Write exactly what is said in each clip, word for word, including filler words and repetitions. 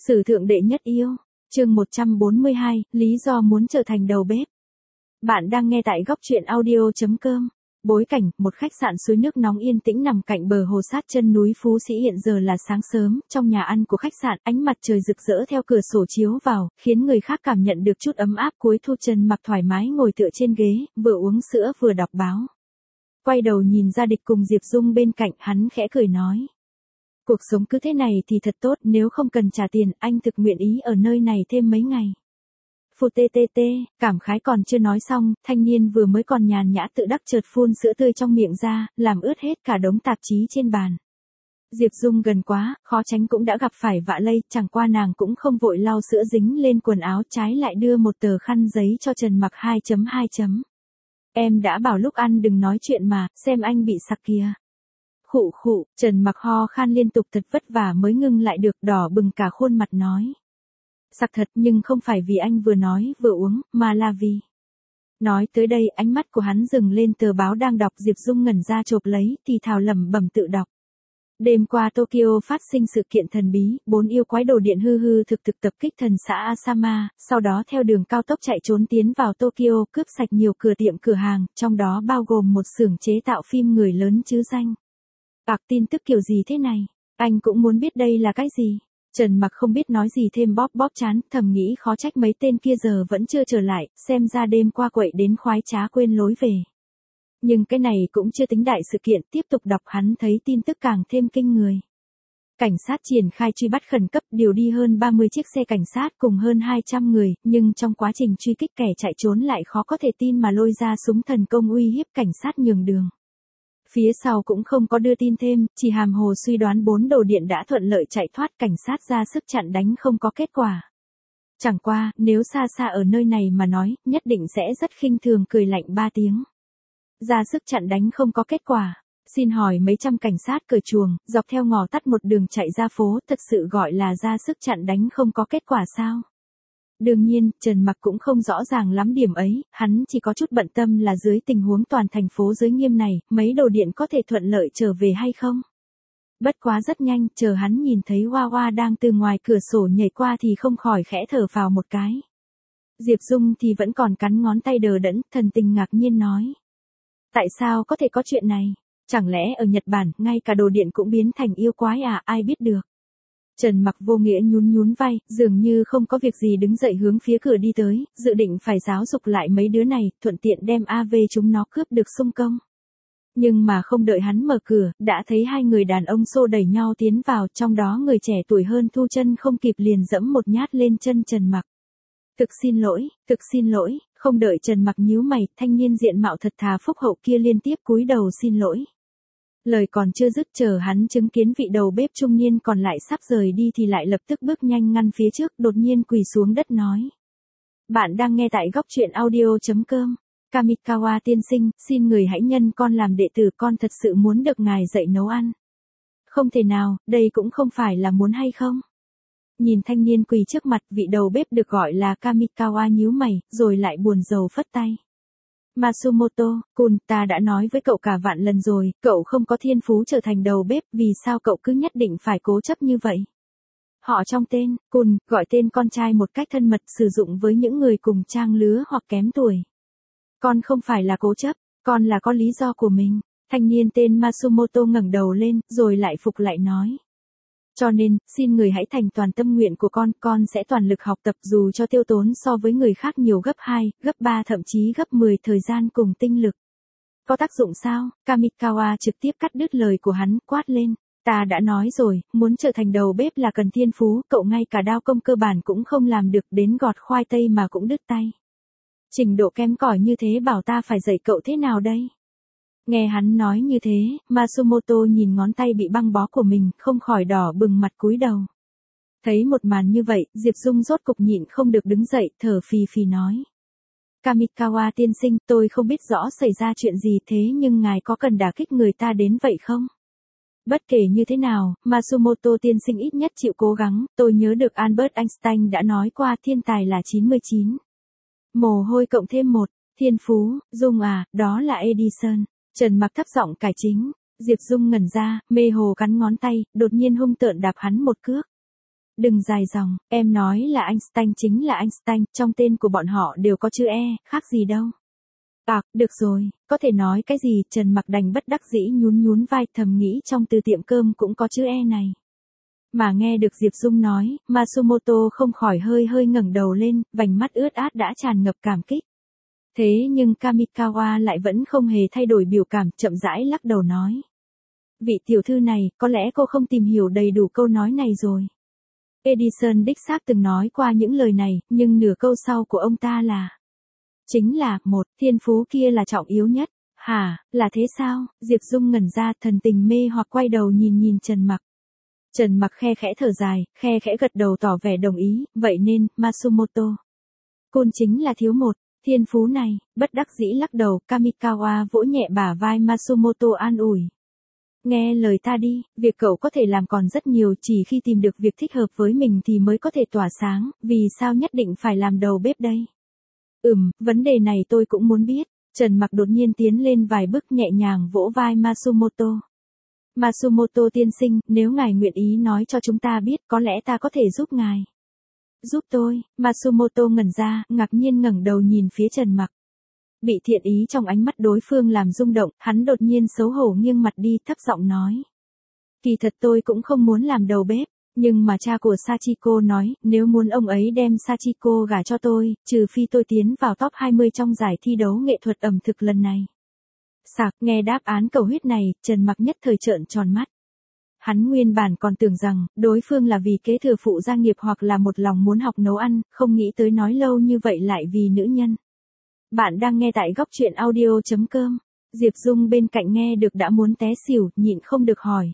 Sử thượng đệ nhất yêu, chương một trăm bốn mươi hai, lý do muốn trở thành đầu bếp. Bạn đang nghe tại góc truyện audio chấm com. Bối cảnh, một khách sạn suối nước nóng yên tĩnh nằm cạnh bờ hồ sát chân núi Phú Sĩ. Hiện giờ là sáng sớm, trong nhà ăn của khách sạn, ánh mặt trời rực rỡ theo cửa sổ chiếu vào, khiến người khác cảm nhận được chút ấm áp. Cuối thu, Trần Mặc thoải mái ngồi tựa trên ghế, vừa uống sữa vừa đọc báo. Quay đầu nhìn ra Địch cùng Diệp Dung bên cạnh, hắn khẽ cười nói. Cuộc sống cứ thế này thì thật tốt, nếu không cần trả tiền, anh thực nguyện ý ở nơi này thêm mấy ngày. Phù tê tê tê, cảm khái còn chưa nói xong, thanh niên vừa mới còn nhàn nhã tự đắc chợt phun sữa tươi trong miệng ra, làm ướt hết cả đống tạp chí trên bàn. Diệp Dung gần quá, khó tránh cũng đã gặp phải vạ lây, chẳng qua nàng cũng không vội lau sữa dính lên quần áo, trái lại đưa một tờ khăn giấy cho Trần Mặc. hai chấm hai chấm Em đã bảo lúc ăn đừng nói chuyện mà, xem anh bị sặc kìa. Khụ khụ, Trần Mặc ho khan liên tục thật vất vả mới ngưng lại được, đỏ bừng cả khuôn mặt nói. Sặc thật, nhưng không phải vì anh vừa nói vừa uống, mà là vì... Nói tới đây, ánh mắt của hắn dừng lên tờ báo đang đọc. Diệp Dung ngẩn ra chộp lấy, thì thào lẩm bẩm tự đọc. Đêm qua Tokyo phát sinh sự kiện thần bí, bốn yêu quái đồ điện hư hư thực thực tập kích thần xã Asama, sau đó theo đường cao tốc chạy trốn tiến vào Tokyo, cướp sạch nhiều cửa tiệm cửa hàng, trong đó bao gồm một xưởng chế tạo phim người lớn chứ danh. Bạc tin tức kiểu gì thế này? Anh cũng muốn biết đây là cái gì? Trần Mặc không biết nói gì thêm, bóp bóp trán, thầm nghĩ khó trách mấy tên kia giờ vẫn chưa trở lại, xem ra đêm qua quậy đến khoái trá quên lối về. Nhưng cái này cũng chưa tính đại sự kiện, tiếp tục đọc hắn thấy tin tức càng thêm kinh người. Cảnh sát triển khai truy bắt khẩn cấp, điều đi hơn ba mươi chiếc xe cảnh sát cùng hơn hai trăm người, nhưng trong quá trình truy kích kẻ chạy trốn lại khó có thể tin mà lôi ra súng thần công uy hiếp cảnh sát nhường đường. Phía sau cũng không có đưa tin thêm, chỉ hàm hồ suy đoán bốn đồ điện đã thuận lợi chạy thoát, cảnh sát ra sức chặn đánh không có kết quả. Chẳng qua, nếu xa xa ở nơi này mà nói, nhất định sẽ rất khinh thường cười lạnh ba tiếng. Ra sức chặn đánh không có kết quả. Xin hỏi mấy trăm cảnh sát cởi chuồng, dọc theo ngõ tắt một đường chạy ra phố, thật sự gọi là ra sức chặn đánh không có kết quả sao? Đương nhiên, Trần Mặc cũng không rõ ràng lắm điểm ấy, hắn chỉ có chút bận tâm là dưới tình huống toàn thành phố giới nghiêm này, mấy đồ điện có thể thuận lợi trở về hay không? Bất quá rất nhanh, chờ hắn nhìn thấy Hoa Hoa đang từ ngoài cửa sổ nhảy qua thì không khỏi khẽ thở phào một cái. Diệp Dung thì vẫn còn cắn ngón tay đờ đẫn, thần tình ngạc nhiên nói. Tại sao có thể có chuyện này? Chẳng lẽ ở Nhật Bản, ngay cả đồ điện cũng biến thành yêu quái à, ai biết được? Trần Mặc vô nghĩa nhún nhún vai, dường như không có việc gì đứng dậy hướng phía cửa đi tới, dự định phải giáo dục lại mấy đứa này, thuận tiện đem a vê chúng nó cướp được xung công. Nhưng mà không đợi hắn mở cửa, đã thấy hai người đàn ông xô đẩy nhau tiến vào, trong đó người trẻ tuổi hơn thu chân không kịp liền dẫm một nhát lên chân Trần Mặc. Thực xin lỗi, thực xin lỗi, không đợi Trần Mặc nhíu mày, thanh niên diện mạo thật thà phúc hậu kia liên tiếp cúi đầu xin lỗi. Lời còn chưa dứt, chờ hắn chứng kiến vị đầu bếp trung niên còn lại sắp rời đi thì lại lập tức bước nhanh ngăn phía trước, đột nhiên quỳ xuống đất nói. Bạn đang nghe tại góc truyện audio chấm com. Kamikawa tiên sinh, xin người hãy nhân con làm đệ tử, con thật sự muốn được ngài dạy nấu ăn. Không thể nào, đây cũng không phải là muốn hay không? Nhìn thanh niên quỳ trước mặt, vị đầu bếp được gọi là Kamikawa nhíu mày, rồi lại buồn rầu phất tay. Matsumoto, Kun, ta đã nói với cậu cả vạn lần rồi, cậu không có thiên phú trở thành đầu bếp, vì sao cậu cứ nhất định phải cố chấp như vậy? Họ trong tên, Kun, gọi tên con trai một cách thân mật, sử dụng với những người cùng trang lứa hoặc kém tuổi. Con không phải là cố chấp, con là có lý do của mình. Thanh niên tên Matsumoto ngẩng đầu lên, rồi lại phục lại nói. Cho nên, xin người hãy thành toàn tâm nguyện của con, con sẽ toàn lực học tập dù cho tiêu tốn so với người khác nhiều gấp hai, gấp ba thậm chí gấp mười thời gian cùng tinh lực. Có tác dụng sao? Kamikawa trực tiếp cắt đứt lời của hắn, quát lên. Ta đã nói rồi, muốn trở thành đầu bếp là cần thiên phú, cậu ngay cả đao công cơ bản cũng không làm được, đến gọt khoai tây mà cũng đứt tay. Trình độ kém cỏi như thế bảo ta phải dạy cậu thế nào đây? Nghe hắn nói như thế, Matsumoto nhìn ngón tay bị băng bó của mình, không khỏi đỏ bừng mặt cúi đầu. Thấy một màn như vậy, Diệp Dung rốt cục nhịn không được đứng dậy, thở phì phì nói. Kamikawa tiên sinh, tôi không biết rõ xảy ra chuyện gì thế nhưng ngài có cần đả kích người ta đến vậy không? Bất kể như thế nào, Matsumoto tiên sinh ít nhất chịu cố gắng, tôi nhớ được Albert Einstein đã nói qua thiên tài là chín mươi chín. Mồ hôi cộng thêm một, thiên phú, Dung à, đó là Edison. Trần Mặc thấp giọng cải chính, Diệp Dung ngẩn ra, mê hồ cắn ngón tay, đột nhiên hung tợn đạp hắn một cước. đừng dài dòng, em nói là Einstein chính là Einstein, trong tên của bọn họ đều có chữ E, khác gì đâu. À, được rồi, có thể nói cái gì, Trần Mặc đành bất đắc dĩ nhún nhún vai, thầm nghĩ trong từ tiệm cơm cũng có chữ E này. Mà nghe được Diệp Dung nói, Matsumoto không khỏi hơi hơi ngẩng đầu lên, vành mắt ướt át đã tràn ngập cảm kích. Thế nhưng Kamikawa lại vẫn không hề thay đổi biểu cảm, chậm rãi lắc đầu nói. Vị tiểu thư này, có lẽ cô không tìm hiểu đầy đủ câu nói này rồi. Edison đích xác từng nói qua những lời này, nhưng nửa câu sau của ông ta là chính là, một, thiên phú kia là trọng yếu nhất. Hả, là thế sao? Diệp Dung ngẩn ra, thần tình mê hoặc quay đầu nhìn nhìn Trần Mặc. Trần Mặc khe khẽ thở dài, khe khẽ gật đầu tỏ vẻ đồng ý, vậy nên, Matsumoto Kun chính là thiếu một, thiên phú này, bất đắc dĩ lắc đầu, Kamikawa vỗ nhẹ bả vai Matsumoto an ủi. Nghe lời ta đi, việc cậu có thể làm còn rất nhiều, chỉ khi tìm được việc thích hợp với mình thì mới có thể tỏa sáng, vì sao nhất định phải làm đầu bếp đây? Ừm, vấn đề này tôi cũng muốn biết. Trần Mặc đột nhiên tiến lên vài bước nhẹ nhàng vỗ vai Matsumoto. Matsumoto tiên sinh, nếu ngài nguyện ý nói cho chúng ta biết, có lẽ ta có thể giúp ngài. Giúp tôi, Matsumoto ngẩn ra, ngạc nhiên ngẩng đầu nhìn phía Trần Mặc. Bị thiện ý trong ánh mắt đối phương làm rung động, hắn đột nhiên xấu hổ nghiêng mặt đi, thấp giọng nói. Kỳ thật tôi cũng không muốn làm đầu bếp, nhưng mà cha của Sachiko nói, nếu muốn ông ấy đem Sachiko gả cho tôi, trừ phi tôi tiến vào top hai mươi trong giải thi đấu nghệ thuật ẩm thực lần này. Sạc, nghe đáp án cầu huyết này, Trần Mặc nhất thời trợn tròn mắt. Hắn nguyên bản còn tưởng rằng, đối phương là vì kế thừa phụ gia nghiệp hoặc là một lòng muốn học nấu ăn, không nghĩ tới nói lâu như vậy lại vì nữ nhân. Bạn đang nghe tại góc truyện audio chấm com. Diệp Dung bên cạnh nghe được đã muốn té xỉu, nhịn không được hỏi.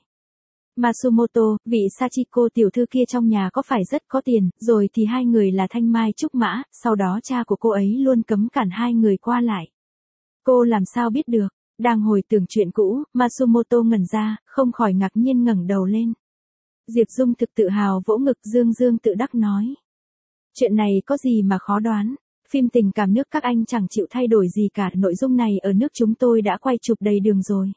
Matsumoto, vị Sachiko tiểu thư kia trong nhà có phải rất có tiền, rồi thì hai người là thanh mai trúc mã, sau đó cha của cô ấy luôn cấm cản hai người qua lại. Cô làm sao biết được? Đang hồi tưởng chuyện cũ, Matsumoto ngẩn ra, không khỏi ngạc nhiên ngẩng đầu lên. Diệp Dung thực tự hào vỗ ngực dương dương tự đắc nói. Chuyện này có gì mà khó đoán, phim tình cảm nước các anh chẳng chịu thay đổi gì cả, nội dung này ở nước chúng tôi đã quay chụp đầy đường rồi.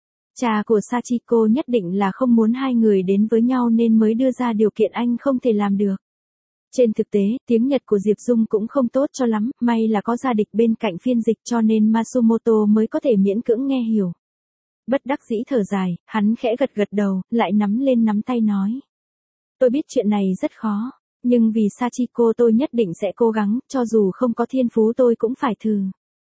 Cha của Sachiko nhất định là không muốn hai người đến với nhau nên mới đưa ra điều kiện anh không thể làm được. Trên thực tế, tiếng Nhật của Diệp Dung cũng không tốt cho lắm, may là có gia địch bên cạnh phiên dịch cho nên Matsumoto mới có thể miễn cưỡng nghe hiểu. Bất đắc dĩ thở dài, hắn khẽ gật gật đầu, lại nắm lên nắm tay nói. Tôi biết chuyện này rất khó, nhưng vì Sachiko tôi nhất định sẽ cố gắng, cho dù không có thiên phú tôi cũng phải thử.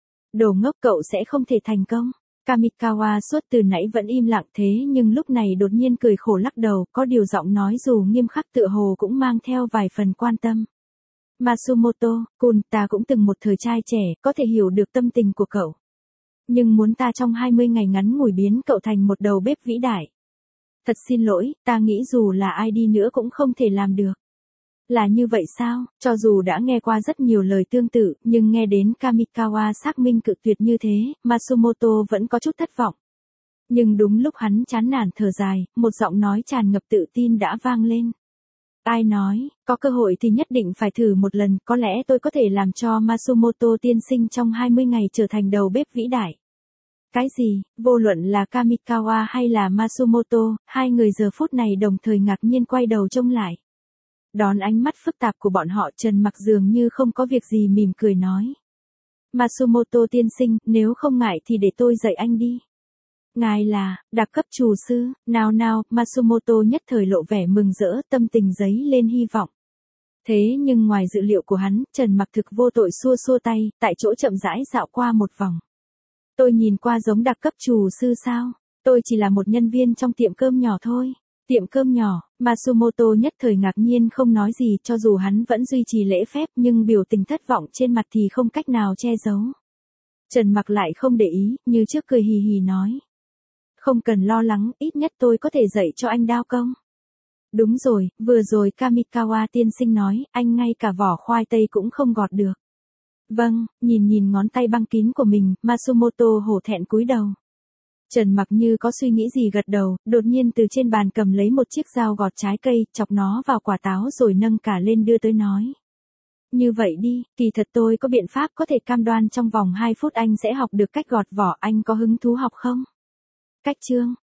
Đồ ngốc, cậu sẽ không thể thành công. Kamikawa suốt từ nãy vẫn im lặng thế nhưng lúc này đột nhiên cười khổ lắc đầu, có điều giọng nói dù nghiêm khắc tựa hồ cũng mang theo vài phần quan tâm. Matsumoto Kun, ta cũng từng một thời trai trẻ, có thể hiểu được tâm tình của cậu. Nhưng muốn ta trong hai mươi ngày ngắn ngủi biến cậu thành một đầu bếp vĩ đại. Thật xin lỗi, ta nghĩ dù là ai đi nữa cũng không thể làm được. Là như vậy sao? Cho dù đã nghe qua rất nhiều lời tương tự, nhưng nghe đến Kamikawa xác minh cự tuyệt như thế, Matsumoto vẫn có chút thất vọng. Nhưng đúng lúc hắn chán nản thở dài, một giọng nói tràn ngập tự tin đã vang lên. Ai nói, có cơ hội thì nhất định phải thử một lần, có lẽ tôi có thể làm cho Matsumoto tiên sinh trong hai mươi ngày trở thành đầu bếp vĩ đại. Cái gì? Vô luận là Kamikawa hay là Matsumoto, hai người giờ phút này đồng thời ngạc nhiên quay đầu trông lại. Đón ánh mắt phức tạp của bọn họ, Trần Mặc dường như không có việc gì mỉm cười nói. Matsumoto tiên sinh, nếu không ngại thì để tôi dạy anh đi. Ngài là, đặc cấp厨sư, nào nào, Matsumoto nhất thời lộ vẻ mừng rỡ, tâm tình giấy lên hy vọng. Thế nhưng ngoài dự liệu của hắn, Trần Mặc thực vô tội xua xua tay, tại chỗ chậm rãi dạo qua một vòng. Tôi nhìn qua giống đặc cấp厨sư sao? Tôi chỉ là một nhân viên trong tiệm cơm nhỏ thôi. Tiệm cơm nhỏ, Matsumoto nhất thời ngạc nhiên không nói gì, cho dù hắn vẫn duy trì lễ phép nhưng biểu tình thất vọng trên mặt thì không cách nào che giấu. Trần Mặc lại không để ý, như trước cười hì hì nói. Không cần lo lắng, ít nhất tôi có thể dạy cho anh đao công. Đúng rồi, vừa rồi Kamikawa tiên sinh nói, anh ngay cả vỏ khoai tây cũng không gọt được. Vâng, nhìn nhìn ngón tay băng kín của mình, Matsumoto hổ thẹn cúi đầu. Trần Mặc như có suy nghĩ gì gật đầu, đột nhiên từ trên bàn cầm lấy một chiếc dao gọt trái cây, chọc nó vào quả táo rồi nâng cả lên đưa tới nói. Như vậy đi, kỳ thật tôi có biện pháp có thể cam đoan trong vòng hai phút anh sẽ học được cách gọt vỏ, anh có hứng thú học không? Cách chương,